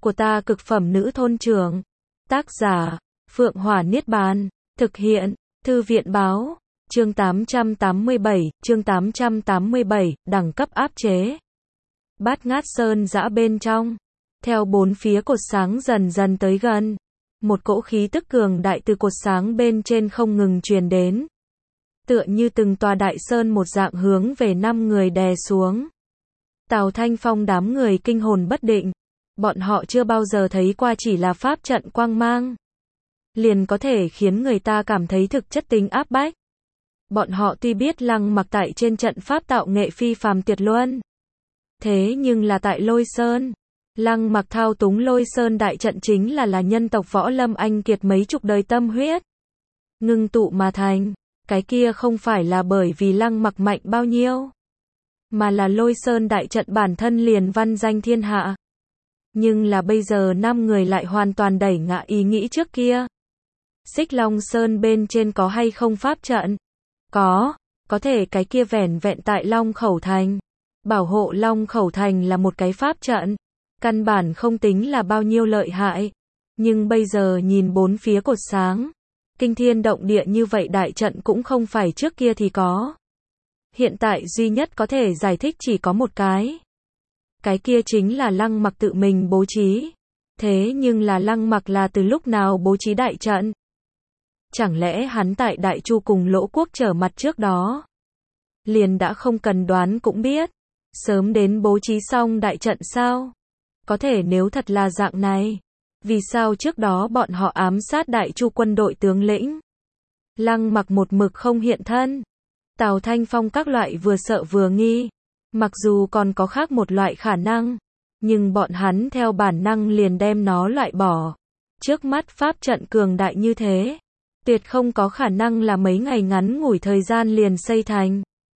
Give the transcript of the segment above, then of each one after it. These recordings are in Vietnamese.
của ta cực phẩm nữ thôn trưởng. Tác giả, Phượng Hỏa Niết Bàn. Thực hiện, Thư viện báo. Chương 887, đẳng cấp áp chế. Bát Ngát Sơn dã bên trong. Theo bốn phía cột sáng dần dần tới gần. Một cỗ khí tức cường đại từ cột sáng bên trên không ngừng truyền đến. Tựa như từng tòa đại sơn một dạng hướng về 5 người đè xuống. Tào Thanh Phong đám người kinh hồn bất định. Bọn họ chưa bao giờ thấy qua chỉ là pháp trận quang mang. Liền có thể khiến người ta cảm thấy thực chất tính áp bách. Bọn họ tuy biết Lăng Mặc tại trên trận pháp tạo nghệ phi phàm tuyệt luân. Thế nhưng là tại Lôi Sơn. Lăng Mặc thao túng Lôi Sơn đại trận chính là nhân tộc võ lâm anh kiệt mấy chục đời tâm huyết. Ngưng tụ mà thành. Cái kia không phải là bởi vì Lăng Mặc mạnh bao nhiêu. Mà là Lôi Sơn đại trận bản thân liền văn danh thiên hạ. Nhưng là bây giờ 5 người lại hoàn toàn đẩy ngã ý nghĩ trước kia. Xích Long Sơn bên trên có hay không pháp trận? Có thể cái kia vẻn vẹn tại Long Khẩu Thành. Bảo hộ Long Khẩu Thành là một cái pháp trận. Căn bản không tính là bao nhiêu lợi hại. Nhưng bây giờ nhìn bốn phía cột sáng. Kinh thiên động địa như vậy đại trận cũng không phải trước kia thì có. Hiện tại duy nhất có thể giải thích chỉ có một cái. Cái kia chính là Lăng Mặc tự mình bố trí. Thế nhưng là Lăng Mặc là từ lúc nào bố trí đại trận? Chẳng lẽ hắn tại Đại Chu cùng Lỗ Quốc trở mặt trước đó? Liền đã không cần đoán cũng biết. Sớm đến bố trí xong đại trận sao? Có thể nếu thật là dạng này. Vì sao trước đó bọn họ ám sát Đại Chu quân đội tướng lĩnh? Lăng Mặc một mực không hiện thân. Tào Thanh Phong các loại vừa sợ vừa nghi. Mặc dù còn có khác một loại khả năng. Nhưng bọn hắn theo bản năng liền đem nó loại bỏ. Trước mắt pháp trận cường đại như thế. Tuyệt không có khả năng là mấy ngày ngắn ngủi thời gian liền xây thành.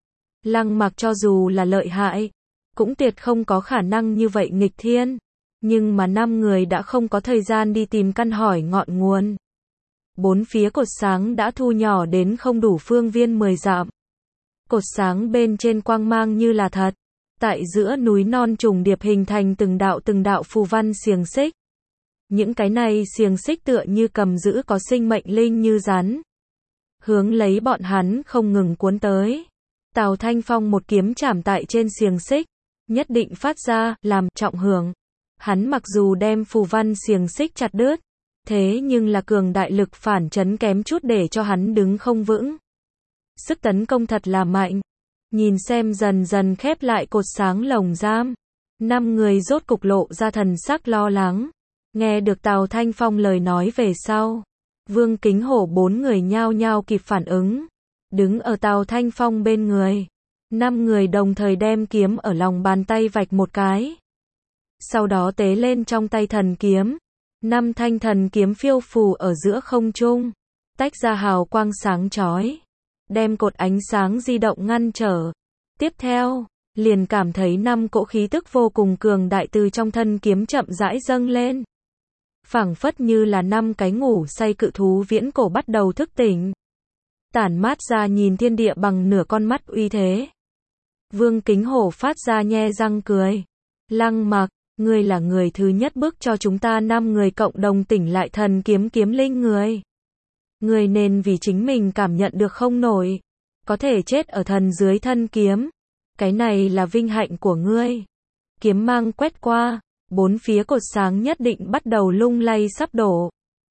Lăng Mặc cho dù là lợi hại. Cũng tuyệt không có khả năng như vậy nghịch thiên. Nhưng mà 5 người đã không có thời gian đi tìm căn hỏi ngọn nguồn. Bốn phía cột sáng đã thu nhỏ đến không đủ phương viên 10 dặm. Cột sáng bên trên quang mang như là thật. Tại giữa núi non trùng điệp hình thành từng đạo phù văn xiềng xích. Những cái này xiềng xích tựa như cầm giữ có sinh mệnh linh như rắn. Hướng lấy bọn hắn không ngừng cuốn tới. Tào Thanh Phong một kiếm chảm tại trên xiềng xích. Nhất định phát ra, làm trọng hưởng. Hắn mặc dù đem phù văn xiềng xích chặt đứt. Thế nhưng là cường đại lực phản chấn kém chút để cho hắn đứng không vững. Sức tấn công thật là mạnh. Nhìn xem dần dần khép lại cột sáng lồng giam. 5 người rốt cục lộ ra thần sắc lo lắng. Nghe được Tào Thanh Phong lời nói về sau. Vương Kính Hổ 4 người nhao nhao kịp phản ứng. Đứng ở Tào Thanh Phong bên người. 5 người đồng thời đem kiếm ở lòng bàn tay vạch một cái. Sau đó tế lên trong tay thần kiếm. 5 thanh thần kiếm phiêu phù ở giữa không trung. Tách ra hào quang sáng chói. Đem cột ánh sáng di động ngăn trở. Tiếp theo, liền cảm thấy 5 cỗ khí tức vô cùng cường đại từ trong thân kiếm chậm rãi dâng lên. Phảng phất như là 5 cái ngủ say cự thú viễn cổ bắt đầu thức tỉnh. Tản mát ra nhìn thiên địa bằng nửa con mắt uy thế. Vương Kính Hổ phát ra nhe răng cười. Lăng Mặc, ngươi là người thứ nhất bước cho chúng ta 5 người cộng đồng tỉnh lại thần kiếm kiếm linh người. Ngươi nên vì chính mình cảm nhận được không nổi. Có thể chết ở thần dưới thân kiếm. Cái này là vinh hạnh của ngươi. Kiếm mang quét qua. Bốn phía cột sáng nhất định bắt đầu lung lay sắp đổ.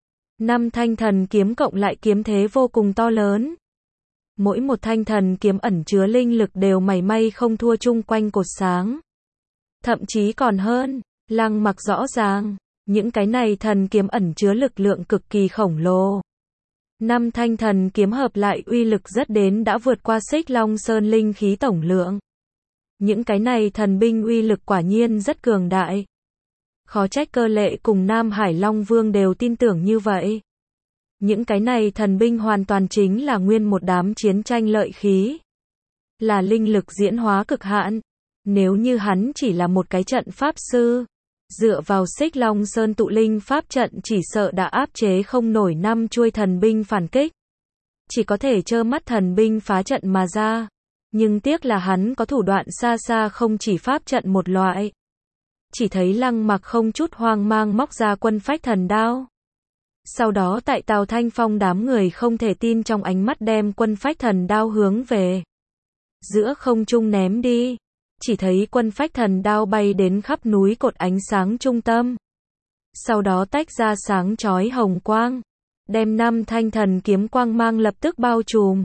5 thanh thần kiếm cộng lại kiếm thế vô cùng to lớn. Mỗi một thanh thần kiếm ẩn chứa linh lực đều mảy may không thua chung quanh cột sáng. Thậm chí còn hơn. Lăng Mặc rõ ràng. Những cái này thần kiếm ẩn chứa lực lượng cực kỳ khổng lồ. 5 thanh thần kiếm hợp lại uy lực rất đến đã vượt qua Xích Long Sơn linh khí tổng lượng. Những cái này thần binh uy lực quả nhiên rất cường đại. Khó trách Cơ Lệ cùng Nam Hải Long Vương đều tin tưởng như vậy. Những cái này thần binh hoàn toàn chính là nguyên một đám chiến tranh lợi khí. Là linh lực diễn hóa cực hạn. Nếu như hắn chỉ là một cái trận pháp sư. Dựa vào Xích Long Sơn tụ linh pháp trận chỉ sợ đã áp chế không nổi 5 chuôi thần binh phản kích. Chỉ có thể trơ mắt thần binh phá trận mà ra. Nhưng tiếc là hắn có thủ đoạn xa xa không chỉ pháp trận một loại. chỉ thấy Lăng Mặc không chút hoang mang móc ra quân phách thần đao. Sau đó tại Tào Thanh Phong đám người không thể tin trong ánh mắt đem quân phách thần đao hướng về giữa không trung ném đi. Chỉ thấy quân phách thần đao bay đến khắp núi cột ánh sáng trung tâm. Sau đó tách ra sáng chói hồng quang, đem 5 thanh thần kiếm quang mang lập tức bao trùm.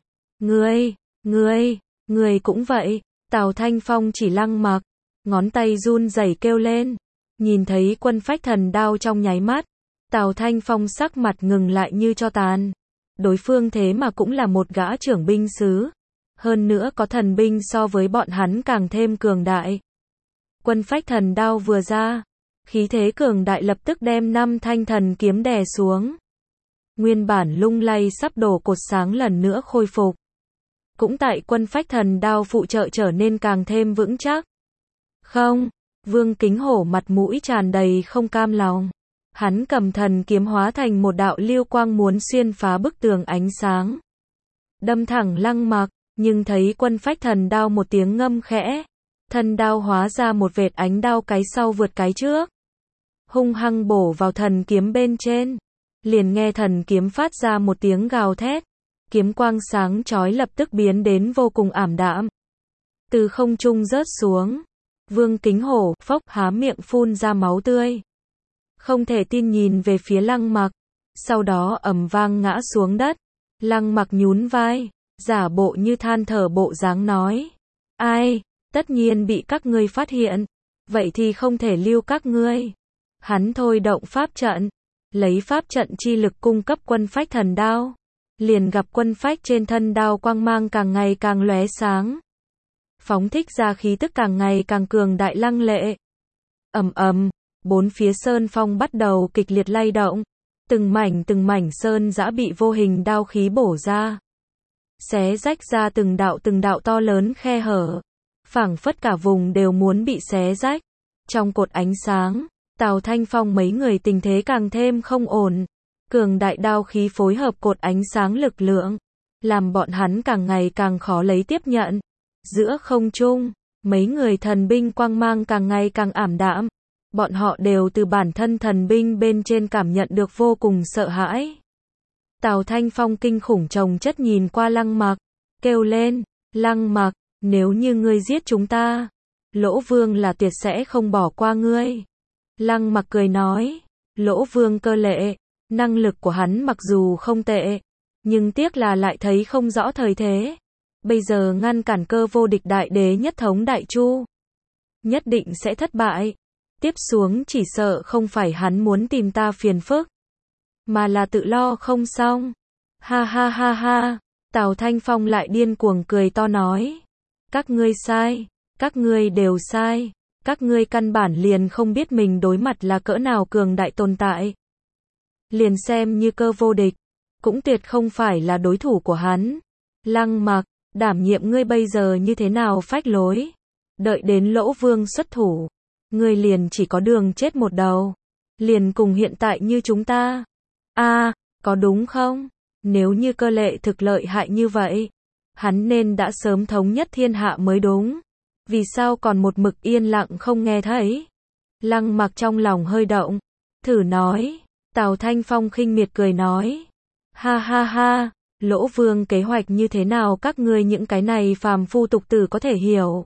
Người cũng vậy. Tào Thanh Phong chỉ Lăng Mặc, ngón tay run rẩy kêu lên. Nhìn thấy quân phách thần đao trong nháy mắt, Tào Thanh Phong sắc mặt ngừng lại như tro tàn. Đối phương thế mà cũng là một gã trưởng binh sứ. Hơn nữa có thần binh so với bọn hắn càng thêm cường đại. Quân phách thần đao vừa ra, khí thế cường đại lập tức đem 5 thanh thần kiếm đè xuống. Nguyên bản lung lay sắp đổ cột sáng lần nữa khôi phục. Cũng tại quân phách thần đao phụ trợ trở nên càng thêm vững chắc. Không, Vương Kính Hổ mặt mũi tràn đầy không cam lòng. Hắn cầm thần kiếm hóa thành một đạo lưu quang muốn xuyên phá bức tường ánh sáng. Đâm thẳng Lăng Mặc, nhưng thấy quân phách thần đao một tiếng ngâm khẽ. Thân đao hóa ra một vệt ánh đao cái sau vượt cái trước. Hung hăng bổ vào thần kiếm bên trên. Liền nghe thần kiếm phát ra một tiếng gào thét. Kiếm quang sáng chói lập tức biến đến vô cùng ảm đạm. Từ không trung rớt xuống. Vương Kính Hổ phốc há miệng phun ra máu tươi. Không thể tin nhìn về phía Lăng Mặc. Sau đó ầm vang ngã xuống đất. Lăng Mặc nhún vai, giả bộ như than thở bộ dáng nói. Ai, tất nhiên bị các ngươi phát hiện. Vậy thì không thể lưu các ngươi. Hắn thôi động pháp trận. Lấy pháp trận chi lực cung cấp quân phách thần đao. Liền gặp quân phách trên thân đao quang mang càng ngày càng lóe sáng. Phóng thích ra khí tức càng ngày càng cường đại lăng lệ. Ầm ầm, bốn phía sơn phong bắt đầu kịch liệt lay động. Từng mảnh sơn giã bị vô hình đao khí bổ ra. Xé rách ra từng đạo to lớn khe hở. Phảng phất cả vùng đều muốn bị xé rách. Trong cột ánh sáng, Tào Thanh Phong mấy người tình thế càng thêm không ổn. Cường đại đao khí phối hợp cột ánh sáng lực lượng, làm bọn hắn càng ngày càng khó lấy tiếp nhận. Giữa không trung, mấy người thần binh quang mang càng ngày càng ảm đạm. Bọn họ đều từ bản thân thần binh bên trên cảm nhận được vô cùng sợ hãi. Tào Thanh Phong kinh khủng chồng chất nhìn qua Lăng Mặc, kêu lên, Lăng Mặc, nếu như ngươi giết chúng ta, Lỗ Vương là tuyệt sẽ không bỏ qua ngươi. Lăng Mặc cười nói, Lỗ Vương cơ lệ, năng lực của hắn mặc dù không tệ, nhưng tiếc là lại thấy không rõ thời thế. Bây giờ ngăn cản Cơ Vô Địch đại đế nhất thống Đại Chu, nhất định sẽ thất bại. Tiếp xuống chỉ sợ không phải hắn muốn tìm ta phiền phức, mà là tự lo không xong. Ha ha ha ha, Tào Thanh Phong lại điên cuồng cười to nói. Các ngươi sai, các ngươi đều sai, các ngươi căn bản liền không biết mình đối mặt là cỡ nào cường đại tồn tại. Liền xem như Cơ Vô Địch, cũng tuyệt không phải là đối thủ của hắn. Lăng Mặc, đảm nhiệm ngươi bây giờ như thế nào phách lối. Đợi đến Lỗ Vương xuất thủ, ngươi liền chỉ có đường chết một đầu. Liền cùng hiện tại như chúng ta. Có đúng không? Nếu như Cơ Lệ thực lợi hại như vậy, hắn nên đã sớm thống nhất thiên hạ mới đúng. Vì sao còn một mực yên lặng không nghe thấy? Lăng Mặc trong lòng hơi động, thử nói. Tào Thanh Phong khinh miệt cười nói. Ha ha ha, Lỗ Vương kế hoạch như thế nào các ngươi những cái này phàm phu tục tử có thể hiểu.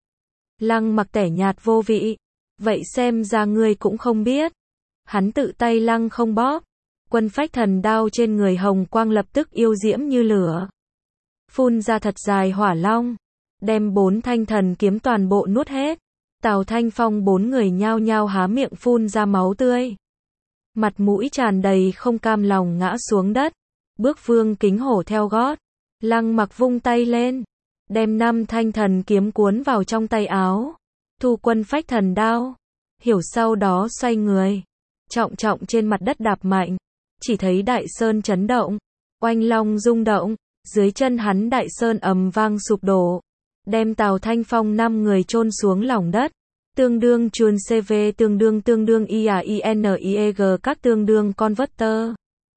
Lăng Mặc tẻ nhạt vô vị. Vậy xem ra ngươi cũng không biết. Hắn tự tay lăng không bóp. Quân phách thần đao trên người hồng quang lập tức yêu diễm như lửa. Phun ra thật dài hỏa long. Đem 4 thanh thần kiếm toàn bộ nuốt hết. Tào Thanh Phong 4 người nhao nhao há miệng phun ra máu tươi. Mặt mũi tràn đầy không cam lòng ngã xuống đất. Bước Vương Kính Hổ theo gót. Lăng Mặc vung tay lên. Đem 5 thanh thần kiếm cuốn vào trong tay áo. Thu quân phách thần đao. Hiểu sau đó xoay người. Trọng trọng trên mặt đất đạp mạnh. Chỉ thấy đại sơn chấn động. Oanh long rung động. Dưới chân hắn đại sơn ầm vang sụp đổ. Đem Tào Thanh Phong 5 người chôn xuống lòng đất. Tương đương chuồn CV tương đương IAINIEG các tương đương converter.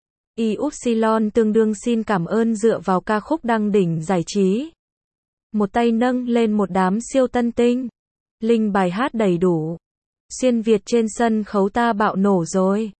Y-upsilon tương đương xin cảm ơn dựa vào ca khúc đăng đỉnh giải trí. Một tay nâng lên một đám siêu tân tinh. Linh bài hát đầy đủ. Xuyên Việt trên sân khấu ta bạo nổ rồi.